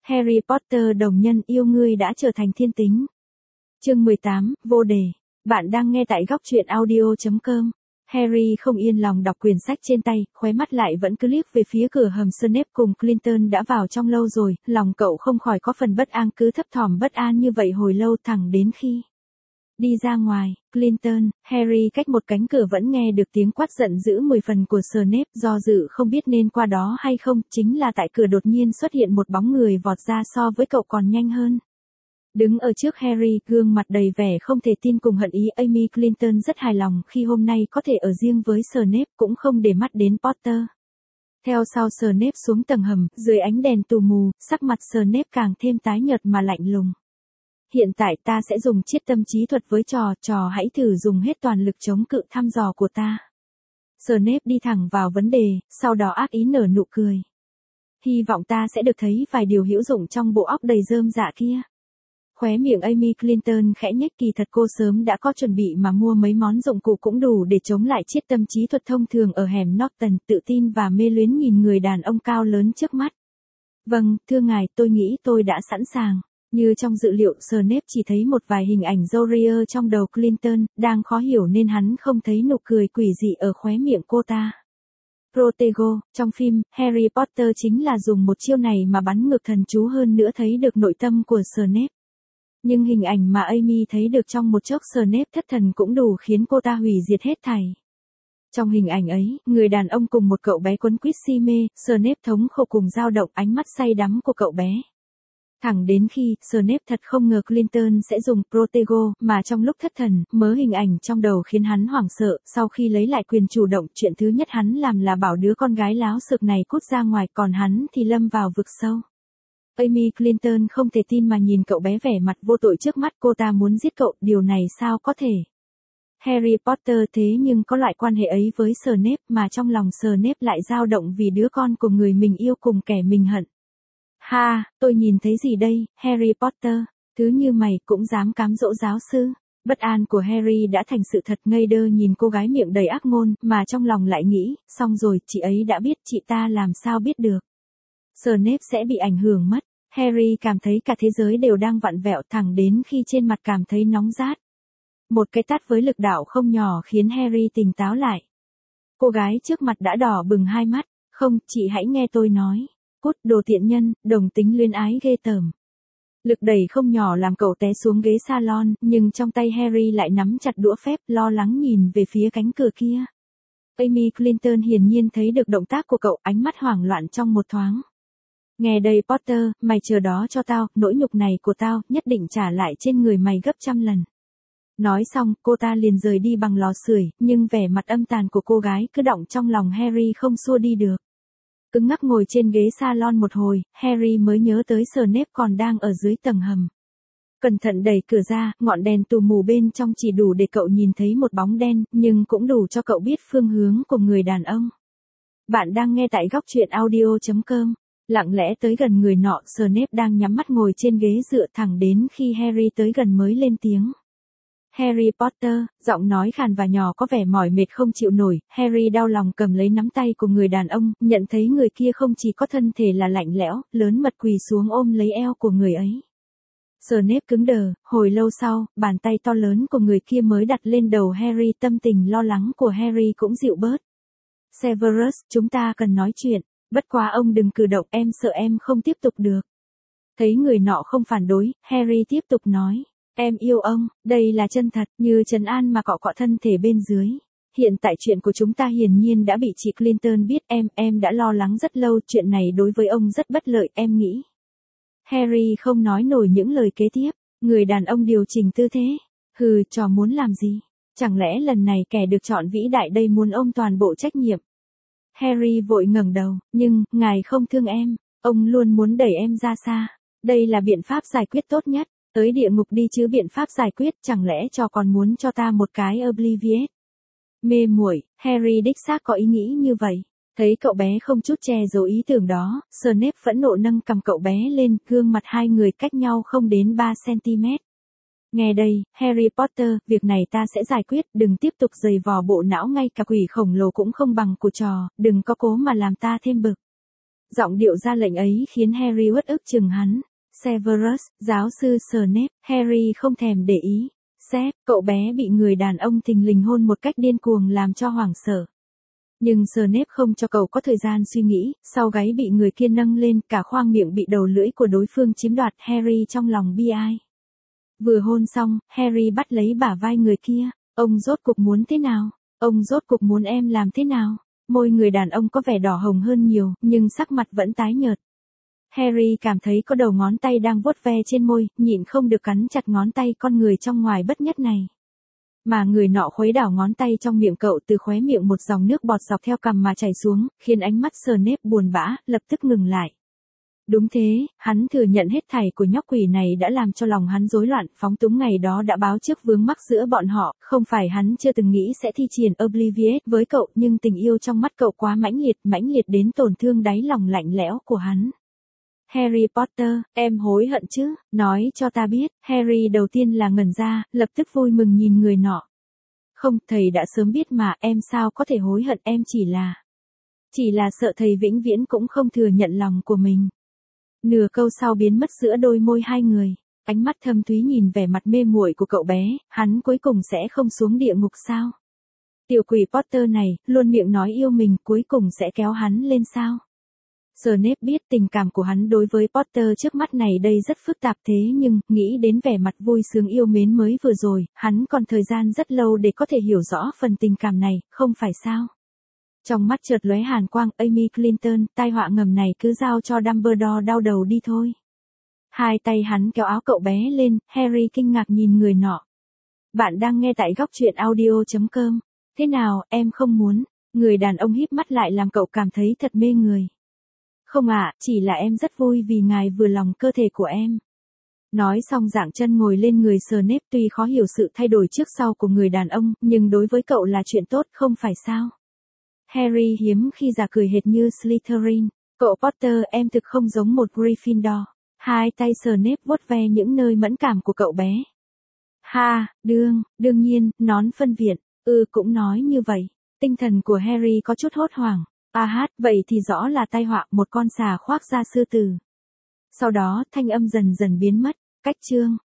Harry Potter đồng nhân yêu ngươi đã trở thành thiên tính. Chương 18, vô đề. Bạn đang nghe tại góc truyện audio.com. Harry không yên lòng đọc quyển sách trên tay, khóe mắt lại vẫn cứ liếc về phía cửa hầm Snape cùng Clinton đã vào trong lâu rồi, lòng cậu không khỏi có phần bất an, cứ thấp thỏm bất an như vậy hồi lâu thẳng đến khi đi ra ngoài. Clinton, Harry cách một cánh cửa vẫn nghe được tiếng quát giận dữ 10 phần của Snape, do dự không biết nên qua đó hay không, chính là tại cửa đột nhiên xuất hiện một bóng người vọt ra so với cậu còn nhanh hơn. Đứng ở trước Harry, gương mặt đầy vẻ không thể tin cùng hận ý, Amy Clinton rất hài lòng khi hôm nay có thể ở riêng với Snape, cũng không để mắt đến Potter. Theo sau Snape xuống tầng hầm, dưới ánh đèn tù mù, sắc mặt Snape càng thêm tái nhợt mà lạnh lùng. Hiện tại ta sẽ dùng chiết tâm trí thuật với trò hãy thử dùng hết toàn lực chống cự thăm dò của ta. Snape đi thẳng vào vấn đề, sau đó ác ý nở nụ cười. Hy vọng ta sẽ được thấy vài điều hữu dụng trong bộ óc đầy rơm rạ kia. Khóe miệng Amy Clinton khẽ nhếch, kỳ thật cô sớm đã có chuẩn bị mà mua mấy món dụng cụ cũng đủ để chống lại chiết tâm trí thuật thông thường ở hẻm Norton, tự tin và mê luyến nhìn người đàn ông cao lớn trước mắt. Vâng, thưa ngài, tôi nghĩ tôi đã sẵn sàng. Như trong dự liệu, Snape chỉ thấy một vài hình ảnh Jorier trong đầu Clinton, đang khó hiểu nên hắn không thấy nụ cười quỷ dị ở khóe miệng cô ta. Protego, trong phim, Harry Potter chính là dùng một chiêu này mà bắn ngược thần chú, hơn nữa thấy được nội tâm của Snape. Nhưng hình ảnh mà Amy thấy được trong một chốc Snape thất thần cũng đủ khiến cô ta hủy diệt hết thảy. Trong hình ảnh ấy, người đàn ông cùng một cậu bé quấn quýt si mê, Snape thống khổ cùng dao động ánh mắt say đắm của cậu bé. Thẳng đến khi, Snape thật không ngờ Clinton sẽ dùng Protego, mà trong lúc thất thần, mớ hình ảnh trong đầu khiến hắn hoảng sợ, sau khi lấy lại quyền chủ động, chuyện thứ nhất hắn làm là bảo đứa con gái láo xược này cút ra ngoài, còn hắn thì lâm vào vực sâu. Amy Clinton không thể tin mà nhìn cậu bé vẻ mặt vô tội trước mắt, cô ta muốn giết cậu, điều này sao có thể. Harry Potter thế nhưng có loại quan hệ ấy với Snape, mà trong lòng Snape lại dao động vì đứa con của người mình yêu cùng kẻ mình hận. Ha, tôi nhìn thấy gì đây, Harry Potter, thứ như mày cũng dám cám dỗ giáo sư. Bất an của Harry đã thành sự thật, ngây đơ nhìn cô gái miệng đầy ác ngôn, mà trong lòng lại nghĩ, xong rồi, chị ấy đã biết, chị ta làm sao biết được. Snape sẽ bị ảnh hưởng mất. Harry cảm thấy cả thế giới đều đang vặn vẹo, thẳng đến khi trên mặt cảm thấy nóng rát. Một cái tát với lực đạo không nhỏ khiến Harry tỉnh táo lại. Cô gái trước mặt đã đỏ bừng hai mắt. Không, chị hãy nghe tôi nói. Cút, đồ tiện nhân, đồng tính luyến ái ghê tởm. Lực đẩy không nhỏ làm cậu té xuống ghế salon, nhưng trong tay Harry lại nắm chặt đũa phép, lo lắng nhìn về phía cánh cửa kia. Amy Clinton hiển nhiên thấy được động tác của cậu, ánh mắt hoảng loạn trong một thoáng. Nghe đây Potter, mày chờ đó cho tao, nỗi nhục này của tao, nhất định trả lại trên người mày gấp trăm lần. Nói xong, cô ta liền rời đi bằng lò sưởi, nhưng vẻ mặt âm tàn của cô gái cứ đọng trong lòng Harry không xua đi được. Cứng ngắc ngồi trên ghế salon một hồi, Harry mới nhớ tới Snape còn đang ở dưới tầng hầm. Cẩn thận đẩy cửa ra, ngọn đèn tù mù bên trong chỉ đủ để cậu nhìn thấy một bóng đen, nhưng cũng đủ cho cậu biết phương hướng của người đàn ông. Bạn đang nghe tại góc truyện audio.com. Lặng lẽ tới gần người nọ, Snape đang nhắm mắt ngồi trên ghế dựa, thẳng đến khi Harry tới gần mới lên tiếng. Harry Potter, giọng nói khàn và nhỏ có vẻ mỏi mệt không chịu nổi. Harry đau lòng cầm lấy nắm tay của người đàn ông, nhận thấy người kia không chỉ có thân thể là lạnh lẽo, lớn mật quỳ xuống ôm lấy eo của người ấy. Snape cứng đờ, hồi lâu sau, bàn tay to lớn của người kia mới đặt lên đầu Harry, tâm tình lo lắng của Harry cũng dịu bớt. Severus, chúng ta cần nói chuyện. Bất quá ông đừng cử động, em sợ em không tiếp tục được. Thấy người nọ không phản đối, Harry tiếp tục nói. Em yêu ông, đây là chân thật, như trấn an mà cọ cọ thân thể bên dưới. Hiện tại chuyện của chúng ta hiển nhiên đã bị chị Clinton biết, em đã lo lắng rất lâu, chuyện này đối với ông rất bất lợi, em nghĩ. Harry không nói nổi những lời kế tiếp, người đàn ông điều chỉnh tư thế. Hừ, trò muốn làm gì? Chẳng lẽ lần này kẻ được chọn vĩ đại đây muốn ôm toàn bộ trách nhiệm? Harry vội ngẩng đầu, nhưng, ngài không thương em, ông luôn muốn đẩy em ra xa. Đây là biện pháp giải quyết tốt nhất, tới địa ngục đi chứ biện pháp giải quyết, chẳng lẽ trò còn muốn cho ta một cái obliviate? Mê muội, Harry đích xác có ý nghĩ như vậy. Thấy cậu bé không chút che giấu ý tưởng đó, Snape phẫn nộ nâng cầm cậu bé lên, gương mặt hai người cách nhau không đến 3 cm. Nghe đây, Harry Potter, việc này ta sẽ giải quyết, đừng tiếp tục giày vò bộ não, ngay cả quỷ khổng lồ cũng không bằng của trò, đừng có cố mà làm ta thêm bực. Giọng điệu ra lệnh ấy khiến Harry uất ức chừng hắn. Severus, giáo sư Snape, Harry không thèm để ý. Sếp, cậu bé bị người đàn ông thình lình hôn một cách điên cuồng làm cho hoảng sợ. Nhưng Snape không cho cậu có thời gian suy nghĩ, sau gáy bị người kia nâng lên, cả khoang miệng bị đầu lưỡi của đối phương chiếm đoạt. Harry trong lòng bi ai. Vừa hôn xong, Harry bắt lấy bả vai người kia. Ông rốt cuộc muốn thế nào? Ông rốt cuộc muốn em làm thế nào? Môi người đàn ông có vẻ đỏ hồng hơn nhiều, nhưng sắc mặt vẫn tái nhợt. Harry cảm thấy có đầu ngón tay đang vuốt ve trên môi, nhịn không được cắn chặt ngón tay con người trong ngoài bất nhất này. Mà người nọ khuấy đảo ngón tay trong miệng cậu, từ khóe miệng một dòng nước bọt dọc theo cằm mà chảy xuống, khiến ánh mắt Snape buồn bã, lập tức ngừng lại. Đúng thế, hắn thừa nhận hết thảy của nhóc quỷ này đã làm cho lòng hắn rối loạn, phóng túng ngày đó đã báo trước vướng mắc giữa bọn họ, không phải hắn chưa từng nghĩ sẽ thi triển Obliviate với cậu, nhưng tình yêu trong mắt cậu quá mãnh liệt đến tổn thương đáy lòng lạnh lẽo của hắn. Harry Potter, em hối hận chứ, nói cho ta biết. Harry đầu tiên là ngẩn ra, lập tức vui mừng nhìn người nọ. Không, thầy đã sớm biết mà, em sao có thể hối hận, em chỉ là sợ thầy vĩnh viễn cũng không thừa nhận lòng của mình. Nửa câu sau biến mất giữa đôi môi hai người, ánh mắt thâm thúy nhìn vẻ mặt mê muội của cậu bé, hắn cuối cùng sẽ không xuống địa ngục sao? Tiểu quỷ Potter này, luôn miệng nói yêu mình, cuối cùng sẽ kéo hắn lên sao? Snape biết tình cảm của hắn đối với Potter trước mắt này đây rất phức tạp, thế nhưng, nghĩ đến vẻ mặt vui sướng yêu mến mới vừa rồi, hắn còn thời gian rất lâu để có thể hiểu rõ phần tình cảm này, không phải sao? Trong mắt chợt lóe hàn quang, Amy Clinton, tai họa ngầm này cứ giao cho Dumbledore đau đầu đi thôi. Hai tay hắn kéo áo cậu bé lên, Harry kinh ngạc nhìn người nọ. Bạn đang nghe tại góc truyện audio.com. Thế nào, em không muốn? Người đàn ông híp mắt lại làm cậu cảm thấy thật mê người. Không ạ, chỉ là em rất vui vì ngài vừa lòng cơ thể của em. Nói xong dạng chân ngồi lên người Snape, tuy khó hiểu sự thay đổi trước sau của người đàn ông, nhưng đối với cậu là chuyện tốt, không phải sao? Harry hiếm khi giả cười hệt như Slytherin. Cậu Potter, em thực không giống một Gryffindor. Hai tay Snape vuốt ve những nơi mẫn cảm của cậu bé. Ha, đương nhiên, nón phân viện. Cũng nói như vậy. Tinh thần của Harry có chút hốt hoảng. Vậy thì rõ là tai họa, một con xà khoác da sư tử. Sau đó, thanh âm dần dần biến mất. Cách chương.